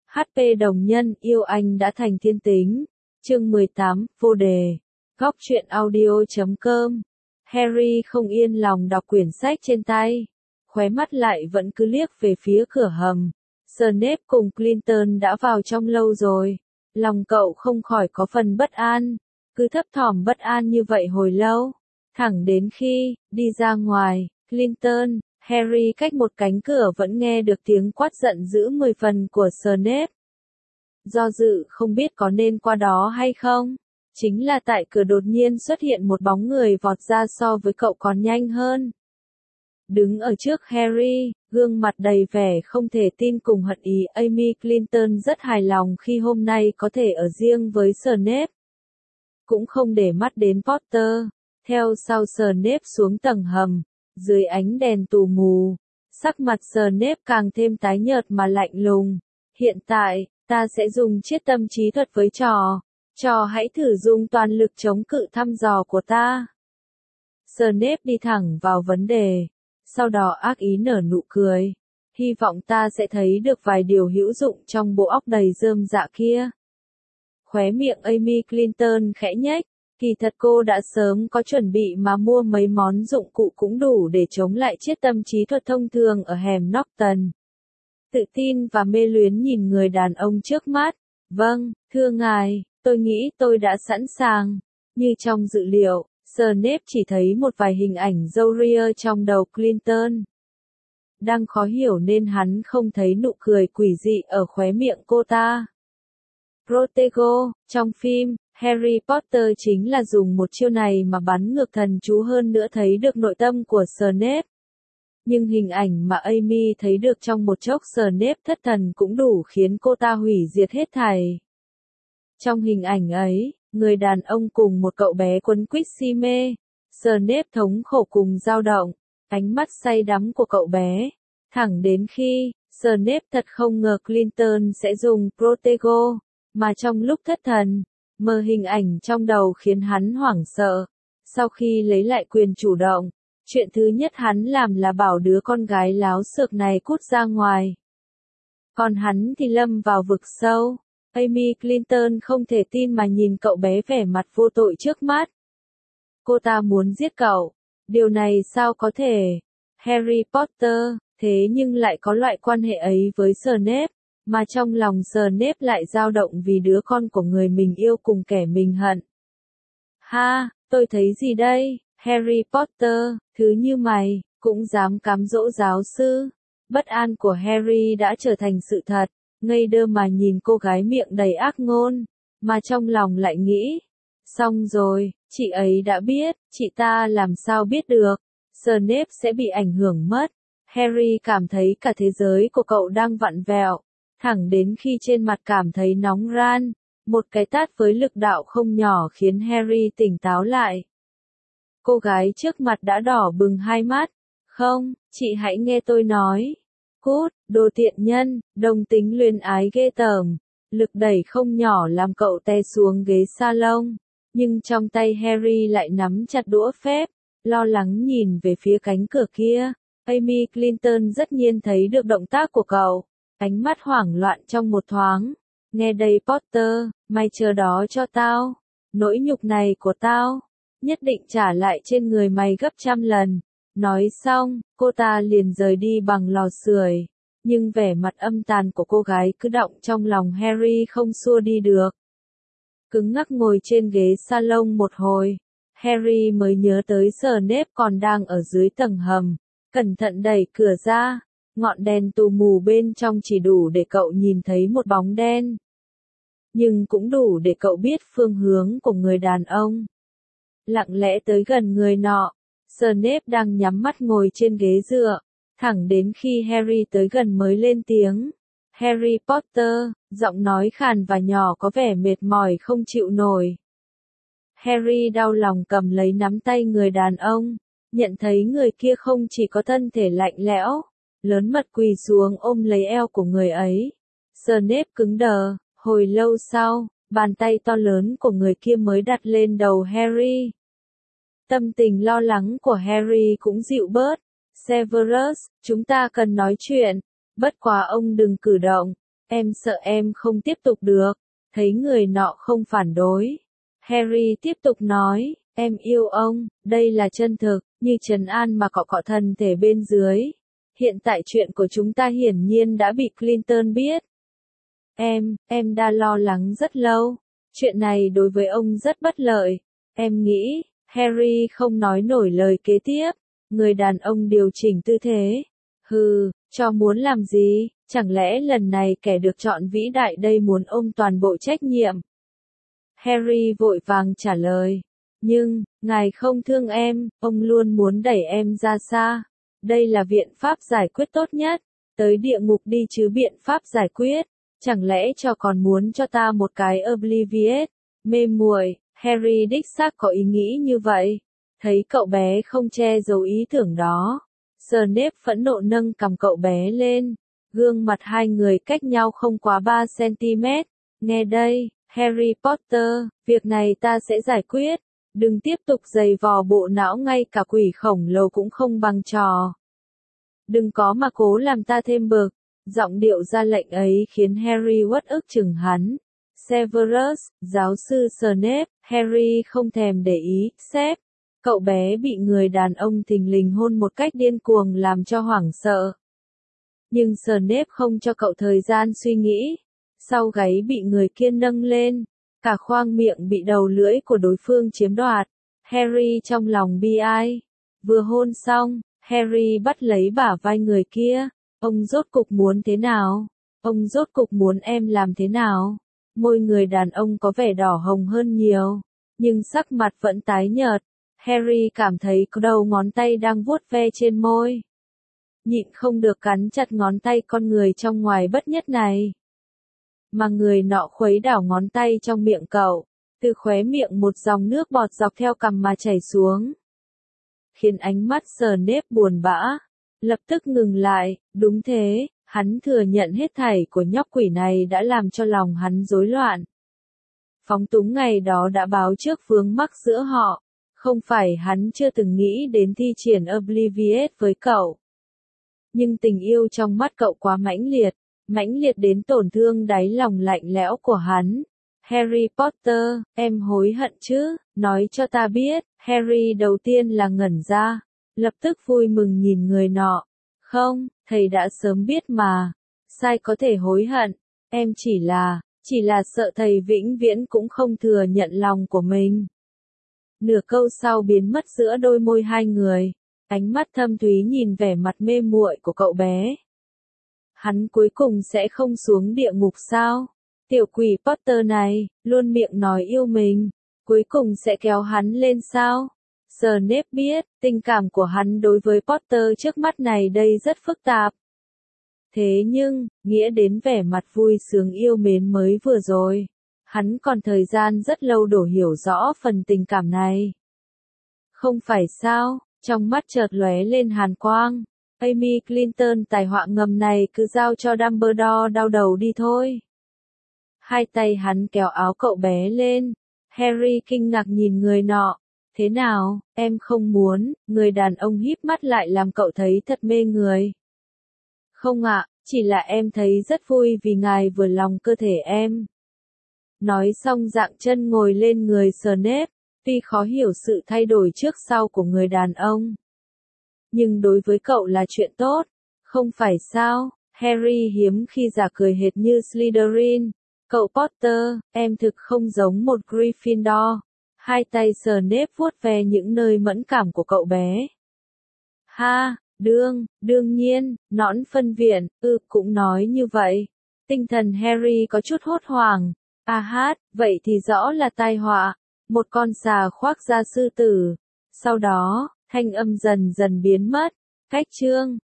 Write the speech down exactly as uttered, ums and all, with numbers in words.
hát pê đồng nhân, yêu anh đã thành thiên tính. Chương mười tám, vô đề. Góc truyện audio chấm com. Harry không yên lòng đọc quyển sách trên tay. Khóe mắt lại vẫn cứ liếc về phía cửa hầm. Snape cùng Clinton đã vào trong lâu rồi. Lòng cậu không khỏi có phần bất an. Cứ thấp thỏm bất an như vậy hồi lâu. Thẳng đến khi, đi ra ngoài, Clinton, Harry cách một cánh cửa vẫn nghe được tiếng quát giận dữ mười phần của Snape. Do dự không biết có nên qua đó hay không. Chính là tại cửa đột nhiên xuất hiện một bóng người vọt ra so với cậu còn nhanh hơn. Đứng ở trước Harry, gương mặt đầy vẻ không thể tin cùng hận ý, Amy Clinton rất hài lòng khi hôm nay có thể ở riêng với Snape. Cũng không để mắt đến Potter. Theo sau Snape xuống tầng hầm, dưới ánh đèn tù mù, sắc mặt Snape càng thêm tái nhợt mà lạnh lùng. Hiện tại, ta sẽ dùng chiết tâm trí thuật với trò. Trò hãy thử dùng toàn lực chống cự thăm dò của ta. Snape đi thẳng vào vấn đề. Sau đó ác ý nở nụ cười. Hy vọng ta sẽ thấy được vài điều hữu dụng trong bộ óc đầy rơm rạ kia. Khóe miệng Amy Clinton khẽ nhếch. Kỳ thật cô đã sớm có chuẩn bị mà mua mấy món dụng cụ cũng đủ để chống lại chiết tâm trí thuật thông thường ở hẻm Norton. Tự tin và mê luyến nhìn người đàn ông trước mắt. Vâng, thưa ngài, tôi nghĩ tôi đã sẵn sàng. Như trong dự liệu, Snape chỉ thấy một vài hình ảnh râu ria trong đầu Clinton. Đang khó hiểu nên hắn không thấy nụ cười quỷ dị ở khóe miệng cô ta. Protego, trong phim, Harry Potter chính là dùng một chiêu này mà bắn ngược thần chú, hơn nữa thấy được nội tâm của Snape. Nhưng hình ảnh mà Amy thấy được trong một chốc Snape thất thần cũng đủ khiến cô ta hủy diệt hết thảy. Trong hình ảnh ấy, người đàn ông cùng một cậu bé quấn quýt si mê. Snape thống khổ cùng dao động, ánh mắt say đắm của cậu bé. Thẳng đến khi, Snape thật không ngờ Clinton sẽ dùng Protego, mà trong lúc thất thần, mơ hình ảnh trong đầu khiến hắn hoảng sợ. Sau khi lấy lại quyền chủ động, chuyện thứ nhất hắn làm là bảo đứa con gái láo xược này cút ra ngoài. Còn hắn thì lâm vào vực sâu. Amy Clinton không thể tin mà nhìn cậu bé vẻ mặt vô tội trước mắt. Cô ta muốn giết cậu. Điều này sao có thể? Harry Potter, thế nhưng lại có loại quan hệ ấy với Snape, mà trong lòng Snape lại dao động vì đứa con của người mình yêu cùng kẻ mình hận. Ha, tôi thấy gì đây? Harry Potter, thứ như mày, cũng dám cám dỗ giáo sư. Bất an của Harry đã trở thành sự thật. Ngây đơ mà nhìn cô gái miệng đầy ác ngôn, mà trong lòng lại nghĩ. Xong rồi, chị ấy đã biết, chị ta làm sao biết được. Snape sẽ bị ảnh hưởng mất. Harry cảm thấy cả thế giới của cậu đang vặn vẹo. Thẳng đến khi trên mặt cảm thấy nóng ran, một cái tát với lực đạo không nhỏ khiến Harry tỉnh táo lại. Cô gái trước mặt đã đỏ bừng hai mắt. Không, chị hãy nghe tôi nói. Cút, đồ tiện nhân, đồng tính luyến ái ghê tởm. Lực đẩy không nhỏ làm cậu té xuống ghế salon. Nhưng trong tay Harry lại nắm chặt đũa phép, lo lắng nhìn về phía cánh cửa kia. Amy Clinton rất nhiên thấy được động tác của cậu. Ánh mắt hoảng loạn trong một thoáng. Nghe đây Potter, mày chờ đó cho tao. Nỗi nhục này của tao, nhất định trả lại trên người mày gấp trăm lần. Nói xong, cô ta liền rời đi bằng lò sưởi. Nhưng vẻ mặt âm tàn của cô gái cứ đọng trong lòng Harry không xua đi được. Cứng ngắc ngồi trên ghế salon một hồi, Harry mới nhớ tới Snape còn đang ở dưới tầng hầm. Cẩn thận đẩy cửa ra, ngọn đèn tù mù bên trong chỉ đủ để cậu nhìn thấy một bóng đen. Nhưng cũng đủ để cậu biết phương hướng của người đàn ông. Lặng lẽ tới gần người nọ. Snape đang nhắm mắt ngồi trên ghế dựa, thẳng đến khi Harry tới gần mới lên tiếng. Harry Potter, giọng nói khàn và nhỏ có vẻ mệt mỏi không chịu nổi. Harry đau lòng cầm lấy nắm tay người đàn ông, nhận thấy người kia không chỉ có thân thể lạnh lẽo, lớn mật quỳ xuống ôm lấy eo của người ấy. Snape cứng đờ, hồi lâu sau, bàn tay to lớn của người kia mới đặt lên đầu Harry. Tâm tình lo lắng của Harry cũng dịu bớt. Severus, chúng ta cần nói chuyện. Bất quá ông đừng cử động. em sợ em không tiếp tục được. Thấy người nọ không phản đối, Harry tiếp tục nói, em yêu ông, đây là chân thực, như trấn an mà cọ cọ thân thể bên dưới. Hiện tại chuyện của chúng ta hiển nhiên đã bị Clinton biết. Em, em đã lo lắng rất lâu. Chuyện này đối với ông rất bất lợi. Em nghĩ, Harry không nói nổi lời kế tiếp. Người đàn ông điều chỉnh tư thế. Hừ, cho muốn làm gì? Chẳng lẽ lần này kẻ được chọn vĩ đại đây muốn ôm toàn bộ trách nhiệm? Harry vội vàng trả lời. Nhưng, ngài không thương em, ông luôn muốn đẩy em ra xa. Đây là biện pháp giải quyết tốt nhất. Tới địa ngục đi chứ biện pháp giải quyết. Chẳng lẽ cho còn muốn cho ta một cái Oblivious, mê muội? Harry đích xác có ý nghĩ như vậy. Thấy cậu bé không che giấu ý tưởng đó. Snape phẫn nộ nâng cầm cậu bé lên. Gương mặt hai người cách nhau không quá ba xăng-ti-mét. Nghe đây, Harry Potter, việc này ta sẽ giải quyết. Đừng tiếp tục giày vò bộ não, ngay cả quỷ khổng lồ cũng không bằng trò. Đừng có mà cố làm ta thêm bực. Giọng điệu ra lệnh ấy khiến Harry uất ức chừng hắn. Severus, giáo sư Snape, Harry không thèm để ý, sếp. Cậu bé bị người đàn ông thình lình hôn một cách điên cuồng làm cho hoảng sợ. Nhưng Snape không cho cậu thời gian suy nghĩ. Sau gáy bị người kia nâng lên. Cả khoang miệng bị đầu lưỡi của đối phương chiếm đoạt. Harry trong lòng bi ai. Vừa hôn xong, Harry bắt lấy bả vai người kia. Ông rốt cục muốn thế nào? Ông rốt cục muốn em làm thế nào? Môi người đàn ông có vẻ đỏ hồng hơn nhiều. Nhưng sắc mặt vẫn tái nhợt. Harry cảm thấy có đầu ngón tay đang vuốt ve trên môi. Nhịn không được cắn chặt ngón tay con người trong ngoài bất nhất này. Mà người nọ khuấy đảo ngón tay trong miệng cậu. Từ khóe miệng một dòng nước bọt dọc theo cằm mà chảy xuống. Khiến ánh mắt Snape buồn bã. Lập tức ngừng lại, đúng thế, hắn thừa nhận hết thảy của nhóc quỷ này đã làm cho lòng hắn rối loạn. Phóng túng ngày đó đã báo trước vướng mắc giữa họ. Không phải hắn chưa từng nghĩ đến thi triển Oblivious với cậu. Nhưng tình yêu trong mắt cậu quá mãnh liệt, mãnh liệt đến tổn thương đáy lòng lạnh lẽo của hắn. Harry Potter, em hối hận chứ, nói cho ta biết. Harry đầu tiên là ngẩn ra, lập tức vui mừng nhìn người nọ. Không, thầy đã sớm biết mà. Sai có thể hối hận, em chỉ là, chỉ là sợ thầy vĩnh viễn cũng không thừa nhận lòng của mình. Nửa câu sau biến mất giữa đôi môi hai người, ánh mắt thâm thúy nhìn vẻ mặt mê muội của cậu bé. Hắn cuối cùng sẽ không xuống địa ngục sao? Tiểu quỷ Potter này, luôn miệng nói yêu mình, cuối cùng sẽ kéo hắn lên sao? Snape biết, tình cảm của hắn đối với Potter trước mắt này đây rất phức tạp. Thế nhưng, nghĩa đến vẻ mặt vui sướng yêu mến mới vừa rồi, hắn còn thời gian rất lâu đổ hiểu rõ phần tình cảm này. Không phải sao, trong mắt chợt lóe lên hàn quang. Amy Clinton tài họa ngầm này cứ giao cho Dumbledore đau đầu đi thôi. Hai tay hắn kéo áo cậu bé lên. Harry kinh ngạc nhìn người nọ. Thế nào, em không muốn? Người đàn ông híp mắt lại làm cậu thấy thật mê người. Không ạ, chỉ là em thấy rất vui vì ngài vừa lòng cơ thể em. Nói xong dạng chân ngồi lên người Snape, tuy khó hiểu sự thay đổi trước sau của người đàn ông. Nhưng đối với cậu là chuyện tốt, không phải sao? Harry hiếm khi giả cười hệt như Slytherin. Cậu Potter, em thực không giống một Gryffindor. Hai tay Snape vuốt ve những nơi mẫn cảm của cậu bé. Ha, đương, đương nhiên, nõn phân viện, ư, cũng nói như vậy. Tinh thần Harry có chút hốt hoảng. À hát, vậy thì rõ là tai họa. Một con xà khoác da sư tử. Sau đó, thanh âm dần dần biến mất. Cách chương.